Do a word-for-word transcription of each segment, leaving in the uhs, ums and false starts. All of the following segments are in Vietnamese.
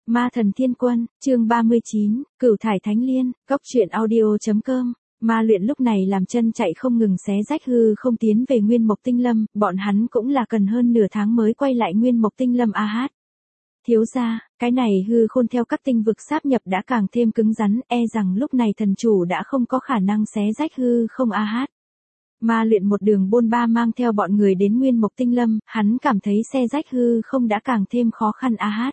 Ma thần thiên quân, chương ba mươi chín, Cửu thải thánh liên, góc truyện audio chấm com. Ma luyện lúc này làm chân chạy không ngừng xé rách hư không tiến về Nguyên Mộc Tinh Lâm, bọn hắn cũng là cần hơn nửa tháng mới quay lại Nguyên Mộc Tinh Lâm a hát. Thiếu gia, cái này hư khôn theo các tinh vực sáp nhập đã càng thêm cứng rắn, e rằng lúc này thần chủ đã không có khả năng xé rách hư không a hát. Ma luyện một đường bôn ba mang theo bọn người đến Nguyên Mộc Tinh Lâm, hắn cảm thấy xé rách hư không đã càng thêm khó khăn a hát.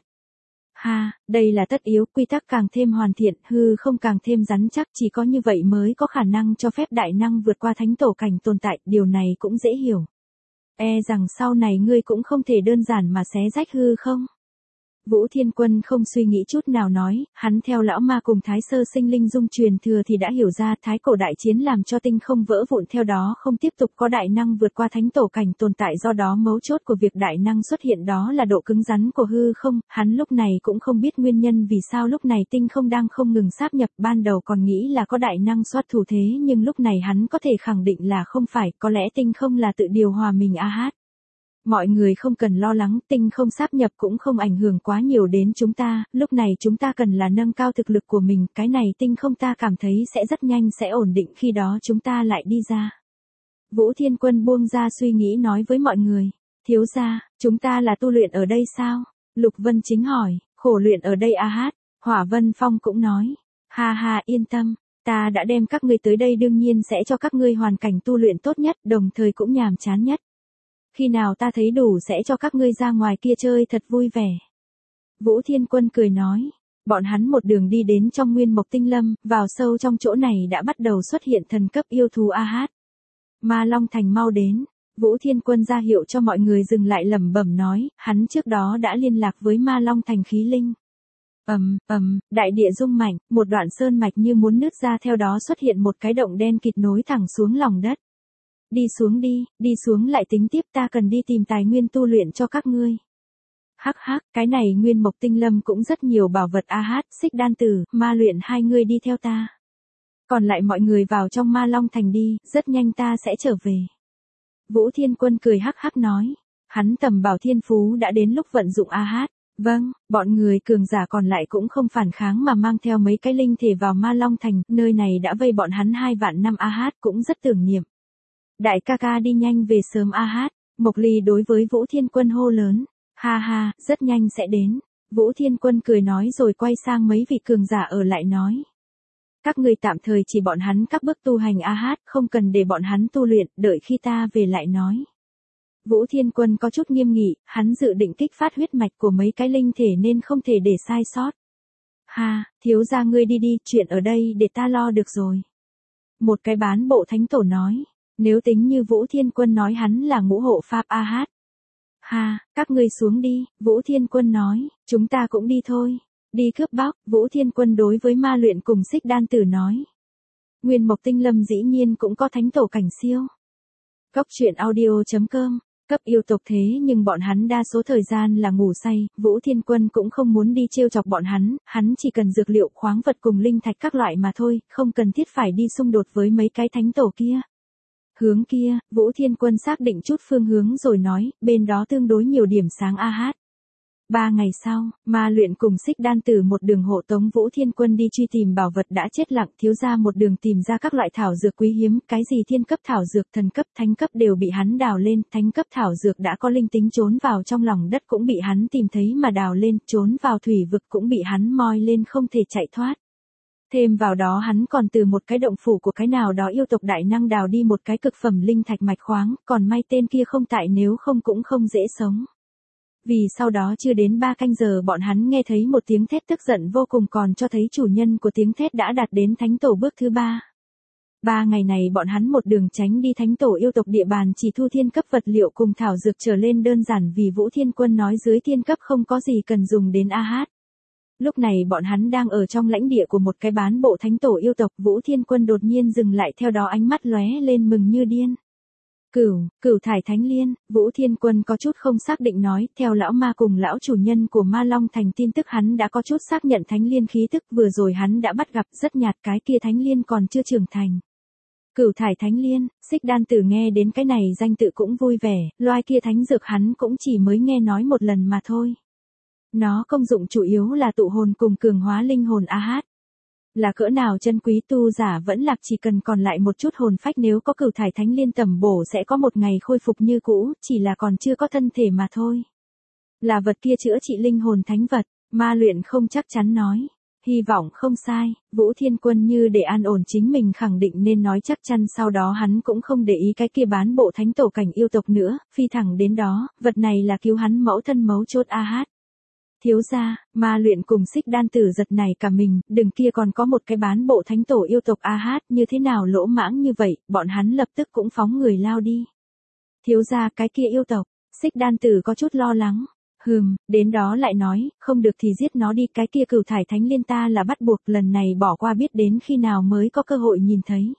Ha, đây là tất yếu, quy tắc càng thêm hoàn thiện, hư không càng thêm rắn chắc, chỉ có như vậy mới có khả năng cho phép đại năng vượt qua thánh tổ cảnh tồn tại, điều này cũng dễ hiểu. E rằng sau này ngươi cũng không thể đơn giản mà xé rách hư không. Vũ Thiên Quân không suy nghĩ chút nào nói, hắn theo lão ma cùng thái sơ sinh linh dung truyền thừa thì đã hiểu ra thái cổ đại chiến làm cho tinh không vỡ vụn, theo đó không tiếp tục có đại năng vượt qua thánh tổ cảnh tồn tại, do đó mấu chốt của việc đại năng xuất hiện đó là độ cứng rắn của hư không, hắn lúc này cũng không biết nguyên nhân vì sao lúc này tinh không đang không ngừng sáp nhập, ban đầu còn nghĩ là có đại năng soát thủ thế nhưng lúc này hắn có thể khẳng định là không phải, có lẽ tinh không là tự điều hòa mình a hát. Mọi người không cần lo lắng, tinh không sáp nhập cũng không ảnh hưởng quá nhiều đến chúng ta, lúc này chúng ta cần là nâng cao thực lực của mình, cái này tinh không ta cảm thấy sẽ rất nhanh sẽ ổn định, khi đó chúng ta lại đi ra. Vũ Thiên Quân buông ra suy nghĩ nói với mọi người, thiếu gia, chúng ta là tu luyện ở đây sao? Lục Vân Chính hỏi, khổ luyện ở đây a hát, Hỏa Vân Phong cũng nói, ha ha yên tâm, ta đã đem các ngươi tới đây đương nhiên sẽ cho các ngươi hoàn cảnh tu luyện tốt nhất, đồng thời cũng nhàm chán nhất. Khi nào ta thấy đủ sẽ cho các ngươi ra ngoài kia chơi thật vui vẻ. Vũ Thiên Quân cười nói, bọn hắn một đường đi đến trong Nguyên Mộc Tinh Lâm, vào sâu trong chỗ này đã bắt đầu xuất hiện thần cấp yêu thú a hát. Ma Long Thành mau đến, Vũ Thiên Quân ra hiệu cho mọi người dừng lại, lẩm bẩm nói, hắn trước đó đã liên lạc với Ma Long Thành khí linh. Ầm, ầm, đại địa rung mạnh, một đoạn sơn mạch như muốn nứt ra, theo đó xuất hiện một cái động đen kịt nối thẳng xuống lòng đất. Đi xuống đi, đi xuống lại tính tiếp, ta cần đi tìm tài nguyên tu luyện cho các ngươi. Hắc hắc, cái này Nguyên Mộc Tinh Lâm cũng rất nhiều bảo vật a hát, Xích Đan Tử, Ma luyện hai người đi theo ta. Còn lại mọi người vào trong Ma Long Thành đi, rất nhanh ta sẽ trở về. Vũ Thiên Quân cười hắc hắc nói, hắn tầm bảo thiên phú đã đến lúc vận dụng a hát. Vâng, bọn người cường giả còn lại cũng không phản kháng mà mang theo mấy cái linh thể vào Ma Long Thành, nơi này đã vây bọn hắn hai vạn năm a hát, cũng rất tưởng niệm. Đại ca ca đi nhanh về sớm a hát, Mộc Ly đối với Vũ Thiên Quân hô lớn, ha ha, rất nhanh sẽ đến. Vũ Thiên Quân cười nói rồi quay sang mấy vị cường giả ở lại nói, các người tạm thời chỉ bọn hắn các bước tu hành a hát, không cần để bọn hắn tu luyện, đợi khi ta về lại nói. Vũ Thiên Quân có chút nghiêm nghị, hắn dự định kích phát huyết mạch của mấy cái linh thể nên không thể để sai sót. Ha, thiếu gia ngươi đi đi, chuyện ở đây để ta lo được rồi. Một cái bán bộ thánh tổ nói. Nếu tính như Vũ Thiên Quân nói hắn là ngũ hộ pháp a hát. Ha, các ngươi xuống đi, Vũ Thiên Quân nói, chúng ta cũng đi thôi. Đi cướp bóc, Vũ Thiên Quân đối với Ma luyện cùng Xích Đan Tử nói. Nguyên Mộc Tinh Lâm dĩ nhiên cũng có thánh tổ cảnh siêu. Góc truyện audio chấm com, cấp yêu tộc thế nhưng bọn hắn đa số thời gian là ngủ say, Vũ Thiên Quân cũng không muốn đi trêu chọc bọn hắn, hắn chỉ cần dược liệu khoáng vật cùng linh thạch các loại mà thôi, không cần thiết phải đi xung đột với mấy cái thánh tổ kia. Hướng kia, Vũ Thiên Quân xác định chút phương hướng rồi nói, bên đó tương đối nhiều điểm sáng a hát. Ba ngày sau, Ma luyện cùng Xích Đan Tử một đường hộ tống Vũ Thiên Quân đi truy tìm bảo vật đã chết lặng, thiếu gia một đường tìm ra các loại thảo dược quý hiếm, cái gì thiên cấp thảo dược, thần cấp, thánh cấp đều bị hắn đào lên, thánh cấp thảo dược đã có linh tính trốn vào trong lòng đất cũng bị hắn tìm thấy mà đào lên, trốn vào thủy vực cũng bị hắn moi lên không thể chạy thoát. Thêm vào đó hắn còn từ một cái động phủ của cái nào đó yêu tộc đại năng đào đi một cái cực phẩm linh thạch mạch khoáng, còn may tên kia không tại nếu không cũng không dễ sống. Vì sau đó chưa đến ba canh giờ bọn hắn nghe thấy một tiếng thét tức giận vô cùng, còn cho thấy chủ nhân của tiếng thét đã đạt đến thánh tổ bước thứ ba. Ba ngày này bọn hắn một đường tránh đi thánh tổ yêu tộc địa bàn, chỉ thu thiên cấp vật liệu cùng thảo dược trở lên đơn giản vì Vũ Thiên Quân nói dưới thiên cấp không có gì cần dùng đến a hát. Lúc này bọn hắn đang ở trong lãnh địa của một cái bán bộ thánh tổ yêu tộc, Vũ Thiên Quân đột nhiên dừng lại, theo đó ánh mắt lóe lên mừng như điên. Cửu, cửu thải thánh liên, Vũ Thiên Quân có chút không xác định nói, theo lão ma cùng lão chủ nhân của Ma Long Thành tin tức hắn đã có chút xác nhận thánh liên khí tức, vừa rồi hắn đã bắt gặp rất nhạt, cái kia thánh liên còn chưa trưởng thành. Cửu thải thánh liên, Xích Đan Tử nghe đến cái này danh tự cũng vui vẻ, loài kia thánh dược hắn cũng chỉ mới nghe nói một lần mà thôi. Nó công dụng chủ yếu là tụ hồn cùng cường hóa linh hồn a hát. Là cỡ nào chân quý tu giả vẫn lạc chỉ cần còn lại một chút hồn phách nếu có cửu thải thánh liên tẩm bổ sẽ có một ngày khôi phục như cũ, chỉ là còn chưa có thân thể mà thôi. Là vật kia chữa trị linh hồn thánh vật, Ma Luyện không chắc chắn nói. Hy vọng không sai, Vũ Thiên Quân như để an ổn chính mình khẳng định nên nói chắc chắn, sau đó hắn cũng không để ý cái kia bán bộ thánh tổ cảnh yêu tộc nữa, phi thẳng đến đó, vật này là cứu hắn mẫu thân mấu chốt a hát. Thiếu gia, Ma Luyện cùng Xích Đan Tử giật này cả mình, đừng kia còn có một cái bán bộ thánh tổ yêu tộc a hát, như thế nào lỗ mãng như vậy, bọn hắn lập tức cũng phóng người lao đi. Thiếu gia, cái kia yêu tộc, Xích Đan Tử có chút lo lắng. Hừm, đến đó lại nói, không được thì giết nó đi, cái kia cửu thải thánh liên ta là bắt buộc, lần này bỏ qua biết đến khi nào mới có cơ hội nhìn thấy.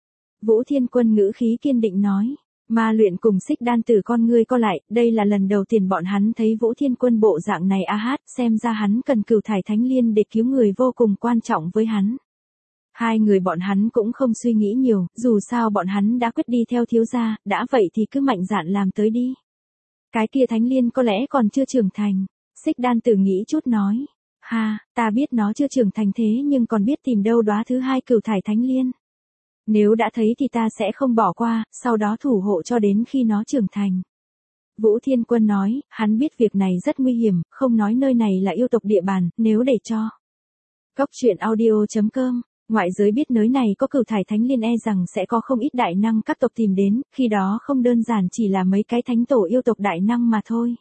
Vũ Thiên Quân ngữ khí kiên định nói. Ma Luyện cùng Xích Đan Tử con ngươi co lại, đây là lần đầu tiên bọn hắn thấy Vũ Thiên Quân bộ dạng này a hát, xem ra hắn cần cửu thải thánh liên để cứu người vô cùng quan trọng với hắn. Hai người bọn hắn cũng không suy nghĩ nhiều, dù sao bọn hắn đã quyết đi theo thiếu gia, đã vậy thì cứ mạnh dạn làm tới đi. Cái kia thánh liên có lẽ còn chưa trưởng thành. Xích Đan Tử nghĩ chút nói. Ha, ta biết nó chưa trưởng thành thế nhưng còn biết tìm đâu đóa thứ hai cửu thải thánh liên. Nếu đã thấy thì ta sẽ không bỏ qua, sau đó thủ hộ cho đến khi nó trưởng thành. Vũ Thiên Quân nói, hắn biết việc này rất nguy hiểm, không nói nơi này là yêu tộc địa bàn, nếu để cho. Cốc truyện audio chấm com, ngoại giới biết nơi này có cửu thải thánh liên e rằng sẽ có không ít đại năng các tộc tìm đến, khi đó không đơn giản chỉ là mấy cái thánh tổ yêu tộc đại năng mà thôi.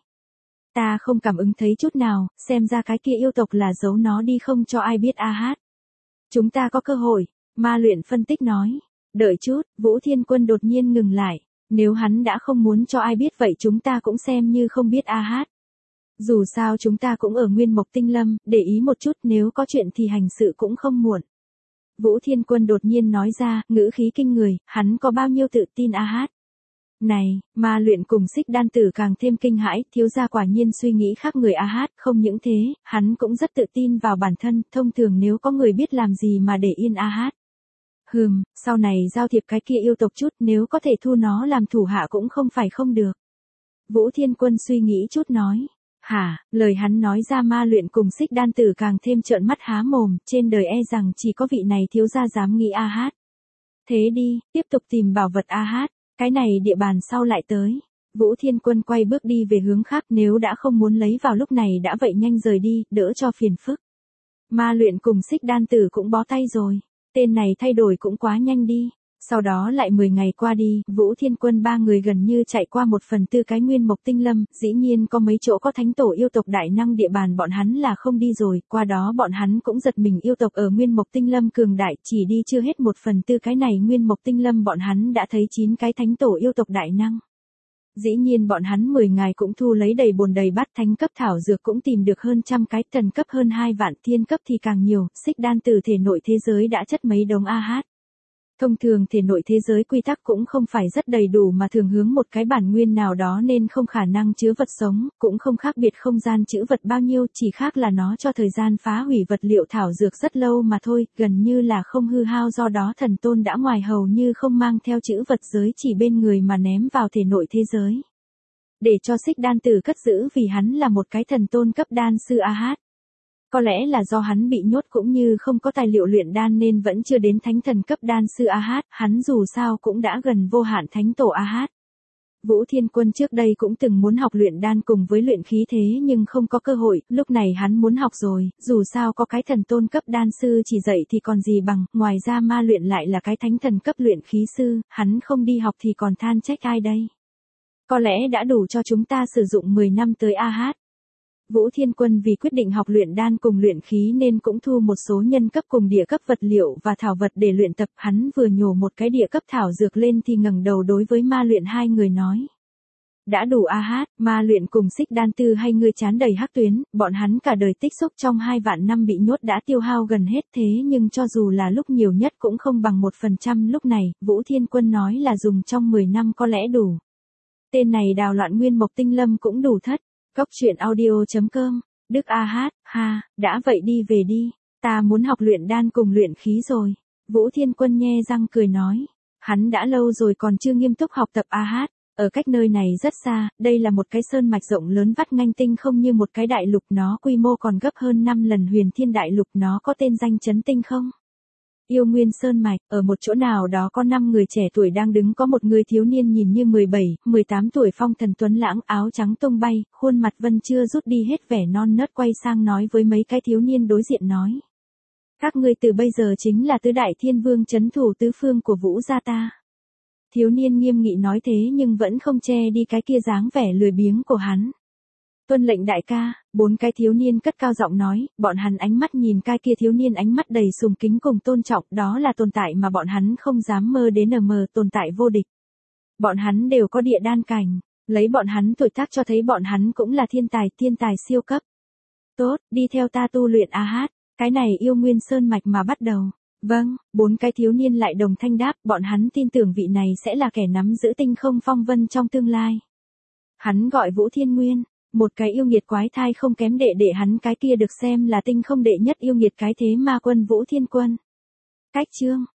Ta không cảm ứng thấy chút nào, xem ra cái kia yêu tộc là giấu nó đi không cho ai biết a hát. Chúng ta có cơ hội, Ma Luyện phân tích nói. Đợi chút, Vũ Thiên Quân đột nhiên ngừng lại. Nếu hắn đã không muốn cho ai biết vậy chúng ta cũng xem như không biết a hát. Dù sao chúng ta cũng ở Nguyên Mộc Tinh Lâm, để ý một chút, nếu có chuyện thì hành sự cũng không muộn. Vũ Thiên Quân đột nhiên nói ra, ngữ khí kinh người, hắn có bao nhiêu tự tin a hát. Này, Ma Luyện cùng Xích Đan Tử càng thêm kinh hãi, thiếu gia quả nhiên suy nghĩ khác người a hát, không những thế, hắn cũng rất tự tin vào bản thân, thông thường nếu có người biết làm gì mà để yên a hát. Hừm, sau này giao thiệp cái kia yêu tộc chút, nếu có thể thu nó làm thủ hạ cũng không phải không được. Vũ Thiên Quân suy nghĩ chút nói. Hả, lời hắn nói ra Ma Luyện cùng Xích Đan Tử càng thêm trợn mắt há mồm, trên đời e rằng chỉ có vị này thiếu gia dám nghĩ a hát. Thế đi, tiếp tục tìm bảo vật a hát, cái này địa bàn sau lại tới. Vũ Thiên Quân quay bước đi về hướng khác, nếu đã không muốn lấy vào lúc này đã vậy nhanh rời đi, đỡ cho phiền phức. Ma Luyện cùng Xích Đan Tử cũng bó tay rồi. Tên này thay đổi cũng quá nhanh đi. Sau đó lại mười ngày qua đi, Vũ Thiên Quân ba người gần như chạy qua một phần tư cái Nguyên Mộc Tinh Lâm, dĩ nhiên có mấy chỗ có thánh tổ yêu tộc đại năng địa bàn bọn hắn là không đi rồi, qua đó bọn hắn cũng giật mình yêu tộc ở Nguyên Mộc Tinh Lâm cường đại, chỉ đi chưa hết một phần tư cái này Nguyên Mộc Tinh Lâm bọn hắn đã thấy chín cái thánh tổ yêu tộc đại năng. Dĩ nhiên bọn hắn mười ngày cũng thu lấy đầy bồn đầy bát, thánh cấp thảo dược cũng tìm được hơn trăm cái, thần cấp hơn hai vạn, thiên cấp thì càng nhiều, Xích Đan Tử thể nội thế giới đã chất mấy đống a hát. Thông thường thể nội thế giới quy tắc cũng không phải rất đầy đủ mà thường hướng một cái bản nguyên nào đó nên không khả năng chứa vật sống, cũng không khác biệt không gian chữ vật bao nhiêu, chỉ khác là nó cho thời gian phá hủy vật liệu thảo dược rất lâu mà thôi, gần như là không hư hao, do đó thần tôn đã ngoài hầu như không mang theo chữ vật giới chỉ bên người mà ném vào thể nội thế giới. Để cho Xích Đan Tử cất giữ vì hắn là một cái thần tôn cấp đan sư a hát. Có lẽ là do hắn bị nhốt cũng như không có tài liệu luyện đan nên vẫn chưa đến thánh thần cấp đan sư a hát, hắn dù sao cũng đã gần vô hạn thánh tổ a hát. Vũ Thiên Quân trước đây cũng từng muốn học luyện đan cùng với luyện khí thế nhưng không có cơ hội, lúc này hắn muốn học rồi, dù sao có cái thần tôn cấp đan sư chỉ dạy thì còn gì bằng, ngoài ra Ma Luyện lại là cái thánh thần cấp luyện khí sư, hắn không đi học thì còn than trách ai đây. Có lẽ đã đủ cho chúng ta sử dụng mười năm tới a hát. Vũ Thiên Quân vì quyết định học luyện đan cùng luyện khí nên cũng thu một số nhân cấp cùng địa cấp vật liệu và thảo vật để luyện tập, hắn vừa nhổ một cái địa cấp thảo dược lên thì ngẩng đầu đối với Ma Luyện hai người nói. Đã đủ a hát, Ma Luyện cùng Xích Đan Tử hay ngươi chán đầy hắc tuyến, bọn hắn cả đời tích xúc trong hai vạn năm bị nhốt đã tiêu hao gần hết, thế nhưng cho dù là lúc nhiều nhất cũng không bằng một phần trăm lúc này, Vũ Thiên Quân nói là dùng trong mười năm có lẽ đủ. Tên này đào loạn Nguyên Mộc Tinh Lâm cũng đủ thất. Cốc truyện audio chấm com, Đức a hát, ha, đã vậy đi về đi, ta muốn học luyện đan cùng luyện khí rồi. Vũ Thiên Quân nhe răng cười nói, hắn đã lâu rồi còn chưa nghiêm túc học tập a hát, Ở cách nơi này rất xa, đây là một cái sơn mạch rộng lớn vắt ngang tinh không như một cái đại lục, nó quy mô còn gấp hơn năm lần Huyền Thiên Đại Lục, nó có tên danh chấn tinh không. Yêu Nguyên Sơn Mạch, ở một chỗ nào đó có năm người trẻ tuổi đang đứng, có một người thiếu niên nhìn như mười bảy, mười tám tuổi, phong thần tuấn lãng, áo trắng tung bay, khuôn mặt vẫn chưa rút đi hết vẻ non nớt, quay sang nói với mấy cái thiếu niên đối diện nói. Các ngươi từ bây giờ chính là tứ đại thiên vương trấn thủ tứ phương của Vũ gia ta. Thiếu niên nghiêm nghị nói thế nhưng vẫn không che đi cái kia dáng vẻ lười biếng của hắn. Tuân lệnh đại ca, bốn cái thiếu niên cất cao giọng nói, bọn hắn ánh mắt nhìn cái kia thiếu niên ánh mắt đầy sùng kính cùng tôn trọng, đó là tồn tại mà bọn hắn không dám mơ đến, ở mờ tồn tại vô địch. Bọn hắn đều có địa đan cảnh, lấy bọn hắn tuổi tác cho thấy bọn hắn cũng là thiên tài, thiên tài siêu cấp. Tốt, đi theo ta tu luyện a hát, cái này Yêu Nguyên Sơn Mạch mà bắt đầu. Vâng, bốn cái thiếu niên lại đồng thanh đáp, bọn hắn tin tưởng vị này sẽ là kẻ nắm giữ tinh không phong vân trong tương lai. Hắn gọi Vũ Thiên Nguyên, một cái yêu nghiệt quái thai không kém đệ đệ hắn cái kia được xem là tinh không đệ nhất yêu nghiệt cái thế ma quân Vũ Thiên Quân. Cách chương